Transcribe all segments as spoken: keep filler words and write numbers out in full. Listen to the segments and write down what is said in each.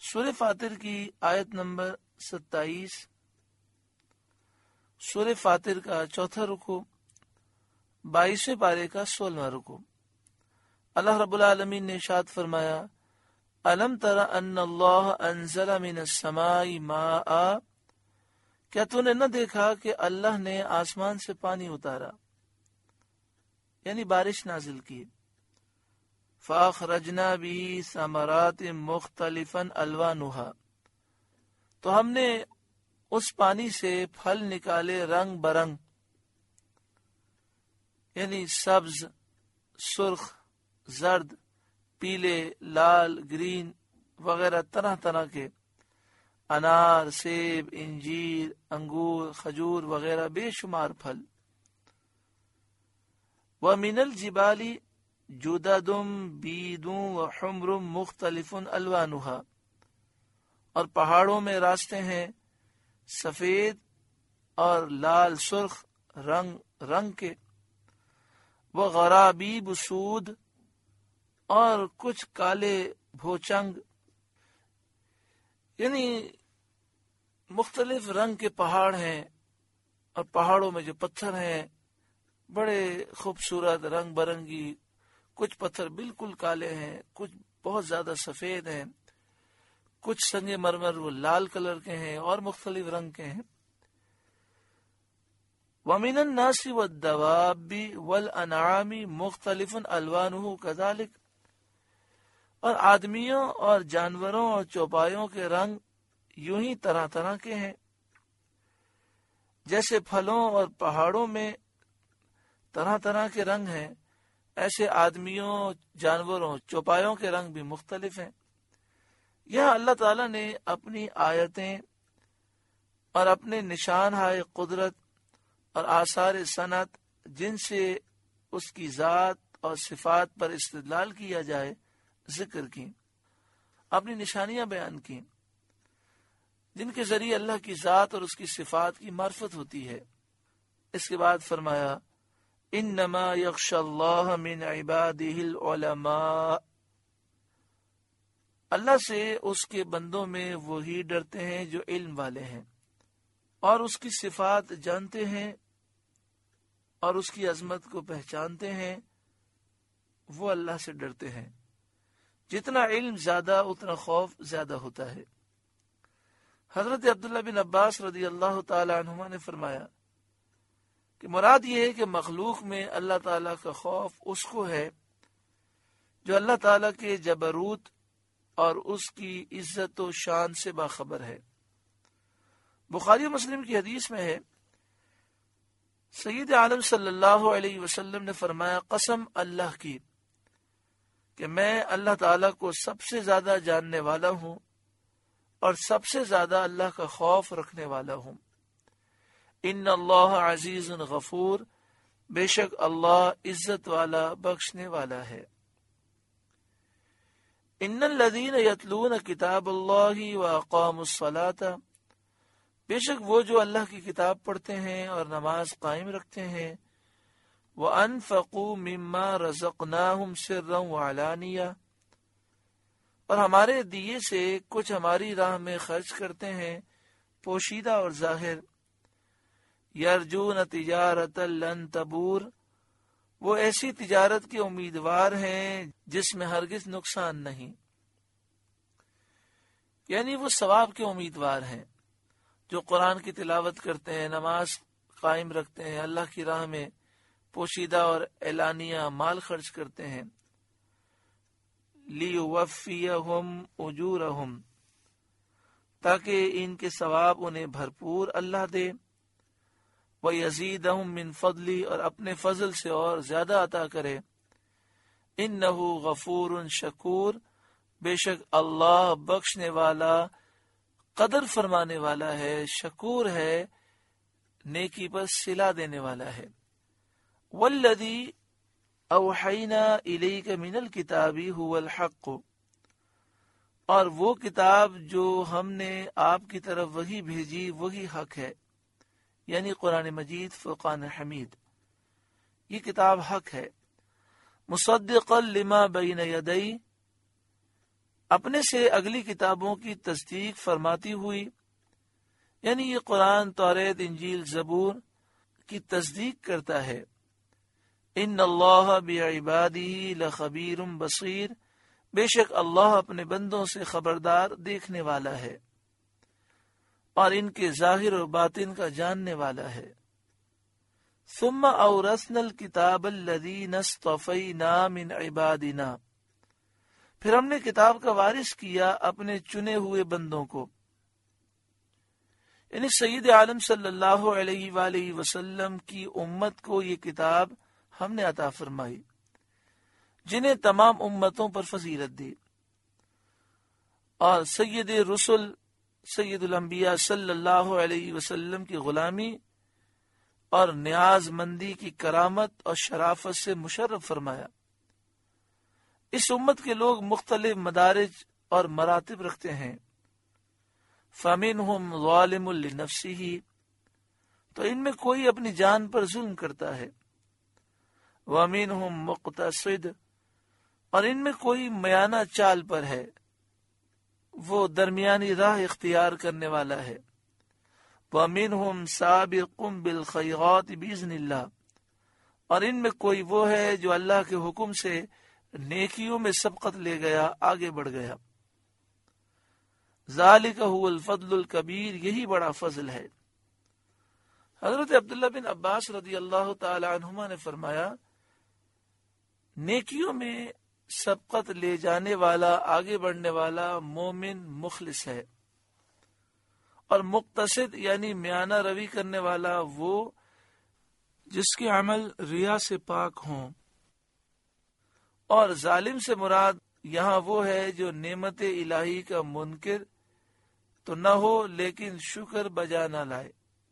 سورہ فاطر کی آیت نمبر ستائیس، سورہ فاطر کا چوتھا رکوع، بائیسویں پارے کا سولہواں رکوع۔ اللہ رب العالمین نے ارشاد فرمایا، الم تر ان اللہ انزل من السماء ماء، کیا تو نے نہ دیکھا کہ اللہ نے آسمان سے پانی اتارا، یعنی بارش نازل کی، فاخرجنا به ثمرات مختلفا الوانها، تو ہم نے اس پانی سے پھل نکالے رنگ برنگ، یعنی سبز، سرخ، زرد، پیلے، لال، گرین وغیرہ طرح طرح کے، انار، سیب، انجیر، انگور، کھجور وغیرہ بے شمار پھل۔ وَمِنَ الْجِبَالِ جُدَدٌ بِيضٌ وَحُمْرٌ مُخْتَلِفٌ أَلْوَانُهَا، اور پہاڑوں میں راستے ہیں سفید اور لال سرخ رنگ رنگ کے، وَغَرَابِيبُ سُودٌ، اور کچھ کالے بھوچنگ، یعنی مختلف رنگ کے پہاڑ ہیں، اور پہاڑوں میں جو پتھر ہیں بڑے خوبصورت رنگ برنگی، کچھ پتھر بالکل کالے ہیں، کچھ بہت زیادہ سفید ہیں، کچھ سنگ مرمر وہ لال کلر کے ہیں اور مختلف رنگ کے ہیں۔ وَمِنَ النَّاسِ وَالدَّوَابِّ وَالْأَنْعَامِ مُخْتَلِفٌ أَلْوَانُهُ كَذَلِكَ، اور آدمیوں اور جانوروں اور چوپایوں کے رنگ یوں ہی طرح طرح کے ہیں، جیسے پھلوں اور پہاڑوں میں طرح طرح کے رنگ ہیں، ایسے آدمیوں، جانوروں، چوپایوں کے رنگ بھی مختلف ہیں۔ یہاں اللہ تعالیٰ نے اپنی آیتیں اور اپنے نشان ہائے قدرت اور آثار صنعت، جن سے اس کی ذات اور صفات پر استدلال کیا جائے، ذکر کی، اپنی نشانیاں بیان کی، جن کے ذریعے اللہ کی ذات اور اس کی صفات کی معرفت ہوتی ہے۔ اس کے بعد فرمایا، انما یخشی اللہ من عبادہ العلماء، اللہ سے اس کے بندوں میں وہی ڈرتے ہیں جو علم والے ہیں اور اس کی صفات جانتے ہیں اور اس کی عظمت کو پہچانتے ہیں، وہ اللہ سے ڈرتے ہیں۔ جتنا علم زیادہ اتنا خوف زیادہ ہوتا ہے۔ حضرت عبداللہ بن عباس رضی اللہ تعالی عنہما نے فرمایا کہ مراد یہ ہے کہ مخلوق میں اللہ تعالیٰ کا خوف اس کو ہے جو اللہ تعالیٰ کے جبروت اور اس کی عزت و شان سے باخبر ہے۔ بخاری و مسلم کی حدیث میں ہے، سید عالم صلی اللہ علیہ وسلم نے فرمایا، قسم اللہ کی کہ میں اللہ تعالیٰ کو سب سے زیادہ جاننے والا ہوں اور سب سے زیادہ اللہ کا خوف رکھنے والا ہوں۔ ان اللہ عزیز غفور، بے شک اللہ عزت والا بخشنے والا ہے۔ ان الذین یتلون کتاب اللہ واقاموا الصلاۃ، بے شک وہ جو اللہ کی کتاب پڑھتے ہیں اور نماز قائم رکھتے ہیں، وَأَنفَقُوا مِمَّا رَزَقْنَاهُمْ سِرًّا وَعَلَانِيَةً، اور ہمارے دیے سے کچھ ہماری راہ میں خرچ کرتے ہیں پوشیدہ اور ظاہر، یرجون تجارت لن تبور، وہ ایسی تجارت کے امیدوار ہیں جس میں ہرگز نقصان نہیں، یعنی وہ ثواب کے امیدوار ہیں، جو قرآن کی تلاوت کرتے ہیں، نماز قائم رکھتے ہیں، اللہ کی راہ میں پوشیدہ اور اعلانیہ مال خرچ کرتے ہیں، لیوفیہم اجورہم، تاکہ ان کے ثواب انہیں بھرپور اللہ دے، وَيَزِيدَهُم مِّن فَضْلِهِ، اور اپنے فضل سے اور زیادہ عطا کرے، إِنَّهُ غَفُورٌ شَكُورٌ، بے شک اللہ بخشنے والا، قدر فرمانے والا ہے، شکور ہے، نیکی پر صلہ دینے والا ہے۔ وَالَّذِي أَوْحَيْنَا إِلَيْكَ مِنَ الْكِتَابِ هُوَ الْحَقُّ، اور وہ کتاب جو ہم نے آپ کی طرف وہی بھیجی وہی حق ہے، یعنی قرآن مجید، فرقان حمید، یہ کتاب حق ہے۔ مصدقا لما بین یدی، اپنے سے اگلی کتابوں کی تصدیق فرماتی ہوئی، یعنی یہ قرآن، توریت، انجیل، زبور کی تصدیق کرتا ہے۔ ان اللہ بعبادہ لخبیر بصیر، بے شک اللہ اپنے بندوں سے خبردار دیکھنے والا ہے اور ان کے ظاہر و باطن کا جاننے والا ہے۔ ثم اورثنا الکتاب الذین اصطفینا من عبادنا، پھر ہم نے کتاب کا وارث کیا اپنے چنے ہوئے بندوں کو، یعنی سید عالم صلی اللہ علیہ وآلہ وسلم کی امت کو یہ کتاب ہم نے عطا فرمائی، جنہیں تمام امتوں پر فضیلت دی، اور سید رسول سید الانبیاء صلی اللہ علیہ وسلم کی غلامی اور نیاز مندی کی کرامت اور شرافت سے مشرف فرمایا۔ اس امت کے لوگ مختلف مدارج اور مراتب رکھتے ہیں۔ فَمِنْهُمْ ظَالِمٌ لِنَفْسِهِ، تو ان میں کوئی اپنی جان پر ظلم کرتا ہے۔ وَمِنْهُمْ مُقْتَصِدٌ، اور ان میں کوئی میانہ چال پر ہے، وہ درمیانی راہ اختیار کرنے والا ہے۔ وَمِنْهُمْ سَابِقٌ بِالْخَيْرَاتِ بِإِذْنِ اللَّهِ، اور ان میں کوئی وہ ہے جو اللہ کے حکم سے نیکیوں میں سبقت لے گیا، آگے بڑھ گیا۔ ذَلِكَ هُوَ الْفَضْلُ الْكَبِيرُ، یہی بڑا فضل ہے۔ حضرت عبداللہ بن عباس رضی اللہ تعالی عنہما نے فرمایا، نیکیوں میں سبقت لے جانے والا، آگے بڑھنے والا مومن مخلص ہے، اور مقتصد یعنی میانہ روی کرنے والا وہ جس کے عمل ریا سے پاک ہوں، اور ظالم سے مراد یہاں وہ ہے جو نعمت الہی کا منکر تو نہ ہو لیکن شکر بجا نہ لائے۔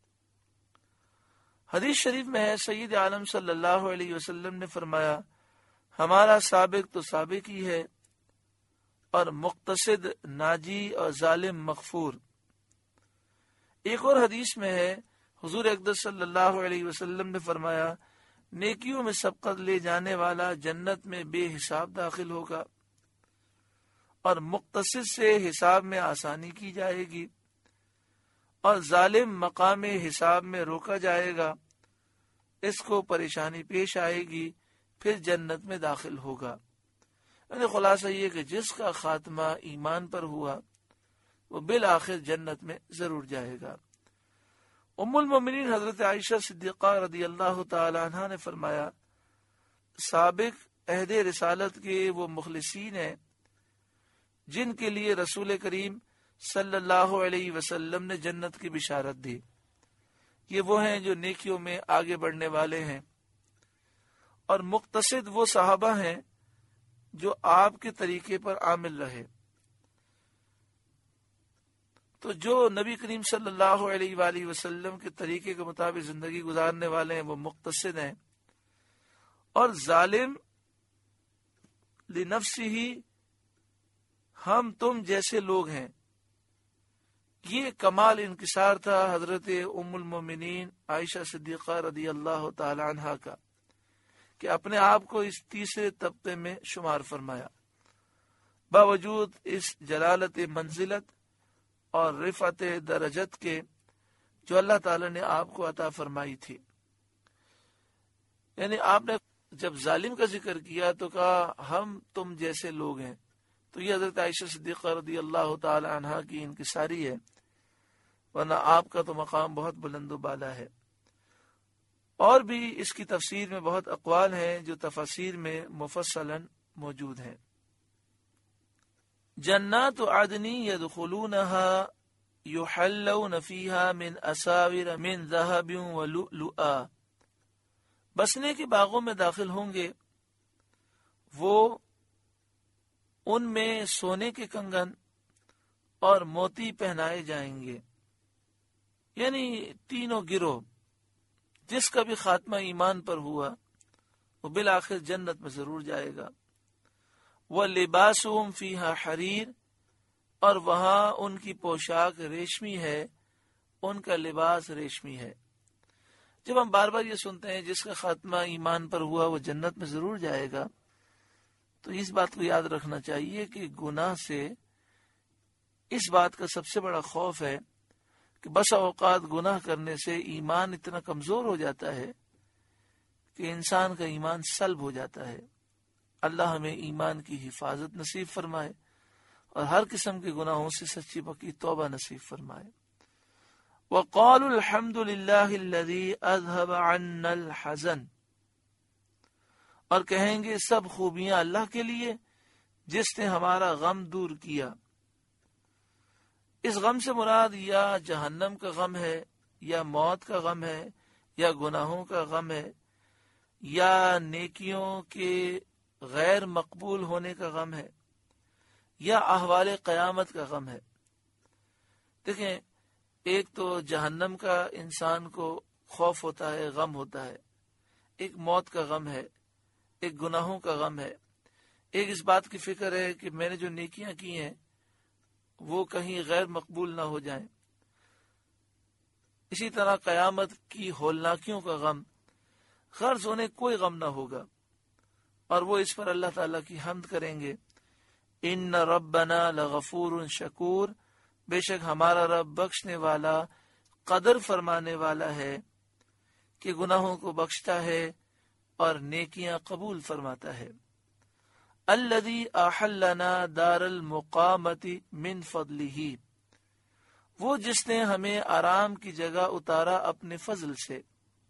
حدیث شریف میں ہے، سید عالم صلی اللہ علیہ وسلم نے فرمایا، ہمارا سابق تو سابق ہی ہے، اور مقتصد ناجی اور ظالم مغفور۔ ایک اور حدیث میں ہے، حضور اقدس صلی اللہ علیہ وسلم نے فرمایا، نیکیوں میں سبقت لے جانے والا جنت میں بے حساب داخل ہوگا، اور مقتصد سے حساب میں آسانی کی جائے گی، اور ظالم مقام حساب میں روکا جائے گا، اس کو پریشانی پیش آئے گی، پھر جنت میں داخل ہوگا۔ یعنی خلاصہ یہ کہ جس کا خاتمہ ایمان پر ہوا وہ بالآخر جنت میں ضرور جائے گا۔ ام المومنین حضرت عائشہ صدیقہ رضی اللہ تعالی عنہ نے فرمایا، سابق عہد رسالت کے وہ مخلصین ہیں جن کے لیے رسول کریم صلی اللہ علیہ وسلم نے جنت کی بشارت دی۔ یہ وہ ہیں جو نیکیوں میں آگے بڑھنے والے ہیں، اور مقتصد وہ صحابہ ہیں جو آپ کے طریقے پر عامل رہے۔ تو جو نبی کریم صلی اللہ علیہ وآلہ وسلم کے طریقے کے مطابق زندگی گزارنے والے ہیں وہ مقتصد ہیں، اور ظالم لنفسہ ہم تم جیسے لوگ ہیں۔ یہ کمال انکسار تھا حضرت ام المومنین عائشہ صدیقہ رضی اللہ تعالی عنہا کا، کہ اپنے آپ کو اس تیسرے طبقے میں شمار فرمایا، باوجود اس جلالت منزلت اور رفعت درجت کے جو اللہ تعالی نے آپ کو عطا فرمائی تھی۔ یعنی آپ نے جب ظالم کا ذکر کیا تو کہا ہم تم جیسے لوگ ہیں، تو یہ حضرت عائشہ صدیقہ رضی اللہ تعالی عنہا کی انکساری ہے، ورنہ آپ کا تو مقام بہت بلند و بالا ہے۔ اور بھی اس کی تفسیر میں بہت اقوال ہیں جو تفاسیر میں مفصلاً موجود ہیں۔ جنات عدن يدخلونها يحلون فيها من اساور من ذهب ولؤلؤا، بسنے کے باغوں میں داخل ہوں گے وہ، ان میں سونے کے کنگن اور موتی پہنائے جائیں گے۔ یعنی تینوں گروہ جس کا بھی خاتمہ ایمان پر ہوا وہ بالآخر جنت میں ضرور جائے گا۔ وَلِبَاسُهُمْ فِيهَا حَرِيرٌ، اور وہاں ان کی پوشاک ریشمی ہے، ان کا لباس ریشمی ہے۔ جب ہم بار بار یہ سنتے ہیں جس کا خاتمہ ایمان پر ہوا وہ جنت میں ضرور جائے گا، تو اس بات کو یاد رکھنا چاہیے کہ گناہ سے اس بات کا سب سے بڑا خوف ہے کہ بسا اوقات گناہ کرنے سے ایمان اتنا کمزور ہو جاتا ہے کہ انسان کا ایمان سلب ہو جاتا ہے۔ اللہ ہمیں ایمان کی حفاظت نصیب فرمائے اور ہر قسم کے گناہوں سے سچی پکی توبہ نصیب فرمائے۔ وَقَالُوا الْحَمْدُ لِلَّهِ الَّذِي أَذْهَبَ عَنَّا الْحَزَنَ، اور کہیں گے سب خوبیاں اللہ کے لیے جس نے ہمارا غم دور کیا۔ اس غم سے مراد یا جہنم کا غم ہے، یا موت کا غم ہے، یا گناہوں کا غم ہے، یا نیکیوں کے غیر مقبول ہونے کا غم ہے، یا احوال قیامت کا غم ہے۔ دیکھیں، ایک تو جہنم کا انسان کو خوف ہوتا ہے، غم ہوتا ہے، ایک موت کا غم ہے، ایک گناہوں کا غم ہے، ایک اس بات کی فکر ہے کہ میں نے جو نیکیاں کی ہیں وہ کہیں غیر مقبول نہ ہو جائیں۔ اسی طرح قیامت کی ہولناکیوں کا غم، غرض انہیں کوئی غم نہ ہوگا اور وہ اس پر اللہ تعالیٰ کی حمد کریں گے۔ ان ربنا لغفور شکور، بے شک ہمارا رب بخشنے والا، قدر فرمانے والا ہے کہ گناہوں کو بخشتا ہے اور نیکیاں قبول فرماتا ہے۔ الذی احلنا دار المقامت من فضلہ، وہ جس نے ہمیں آرام کی جگہ اتارا اپنے فضل سے۔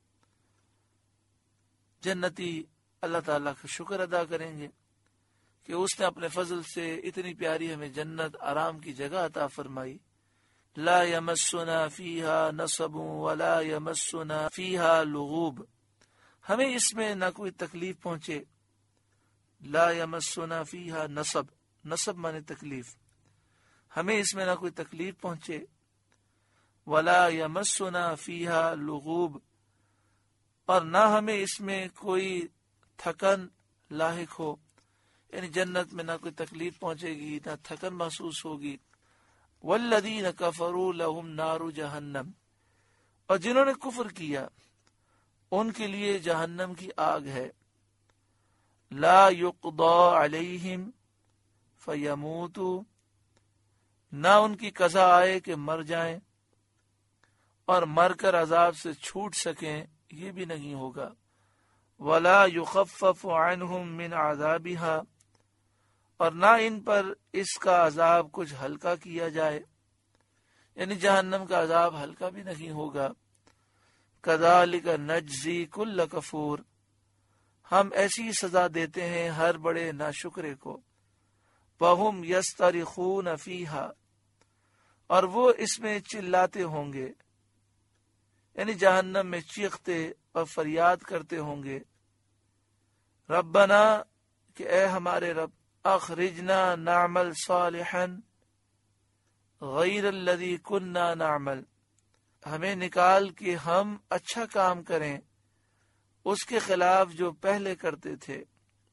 جنتی اللہ تعالیٰ کا شکر ادا کریں گے کہ اس نے اپنے فضل سے اتنی پیاری ہمیں جنت آرام کی جگہ عطا فرمائی۔ لا یمسنا فیہا نصب ولا یمسنا فیہا لغوب، ہمیں اس میں نہ کوئی تکلیف پہنچے۔ لا یمسنا فیہا نصب، نصب مانے تکلیف، ہمیں اس میں نہ کوئی تکلیف پہنچے۔ ولا یمسنا فیہا لغوب، اور نہ ہمیں اس میں کوئی تھکن لاحق ہو، یعنی جنت میں نہ کوئی تکلیف پہنچے گی، نہ تھکن محسوس ہوگی۔ والذین کفروا لہم نار جہنم، اور جنہوں نے کفر کیا ان کے لیے جہنم کی آگ ہے۔ لا یقضی علیہم فیموتوا، نہ ان کی قضا آئے کہ مر جائیں اور مر کر عذاب سے چھوٹ سکیں، یہ بھی نہیں ہوگا۔ ولا یخفف عنہم من عذابها، اور نہ ان پر اس کا عذاب کچھ ہلکا کیا جائے، یعنی جہنم کا عذاب ہلکا بھی نہیں ہوگا۔ کذالک نجزی کل کفور، ہم ایسی سزا دیتے ہیں ہر بڑے ناشکرے کو۔ وہم یسترخون فیہا، اور وہ اس میں چلاتے ہوں گے، یعنی جہنم میں چیختے اور فریاد کرتے ہوں گے۔ ربنا، کہ اے ہمارے رب، اخرجنا نعمل صالحا غیر الذی کننا نعمل، ہمیں نکال کے ہم اچھا کام کریں اس کے خلاف جو پہلے کرتے تھے۔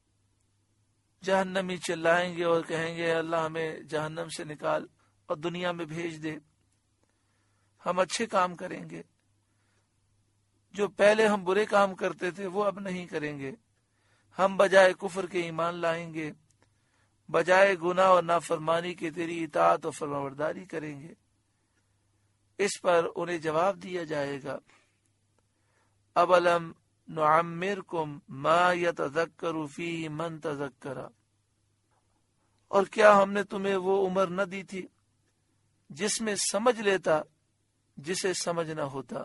جہنمی چلائیں گے اور کہیں گے اللہ ہمیں جہنم سے نکال اور دنیا میں بھیج دے، ہم اچھے کام کریں گے، جو پہلے ہم برے کام کرتے تھے وہ اب نہیں کریں گے، ہم بجائے کفر کے ایمان لائیں گے، بجائے گناہ اور نافرمانی کے تیری اطاعت و فرمانبرداری کریں گے۔ اس پر انہیں جواب دیا جائے گا، اولم نعمرکم ما یتذکر فیہ من تذکر، اور کیا ہم نے تمہیں وہ عمر نہ دی تھی جس میں سمجھ لیتا جسے سمجھنا ہوتا۔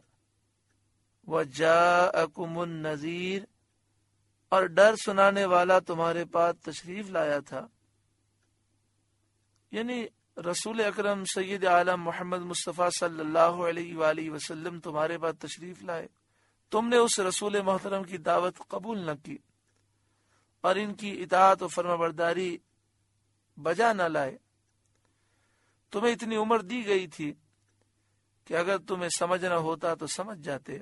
وجاءکم النذیر، اور ڈر سنانے والا تمہارے پاس تشریف لایا تھا، یعنی رسول اکرم سید عالم محمد مصطفیٰ صلی اللہ علیہ وآلہ وسلم تمہارے پاس تشریف لائے، تم نے اس رسول محترم کی دعوت قبول نہ کی اور ان کی اطاعت و فرمانبرداری بجا نہ لائے۔ تمہیں اتنی عمر دی گئی تھی کہ اگر تمہیں سمجھنا ہوتا تو سمجھ جاتے۔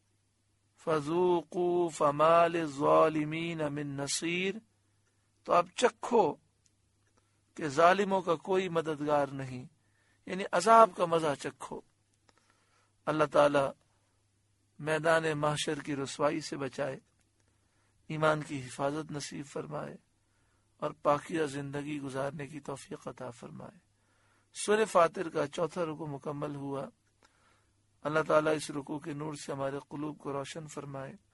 فذوقوا فما للظالمین من نصیر، تو اب چکھو کہ ظالموں کا کوئی مددگار نہیں، یعنی عذاب کا مزہ چکھو۔ اللہ تعالی میدان محشر کی رسوائی سے بچائے، ایمان کی حفاظت نصیب فرمائے اور پاکیزہ زندگی گزارنے کی توفیق عطا فرمائے۔ سورہ فاتر کا چوتھا رکوع مکمل ہوا۔ اللہ تعالیٰ اس رکوع کے نور سے ہمارے قلوب کو روشن فرمائے۔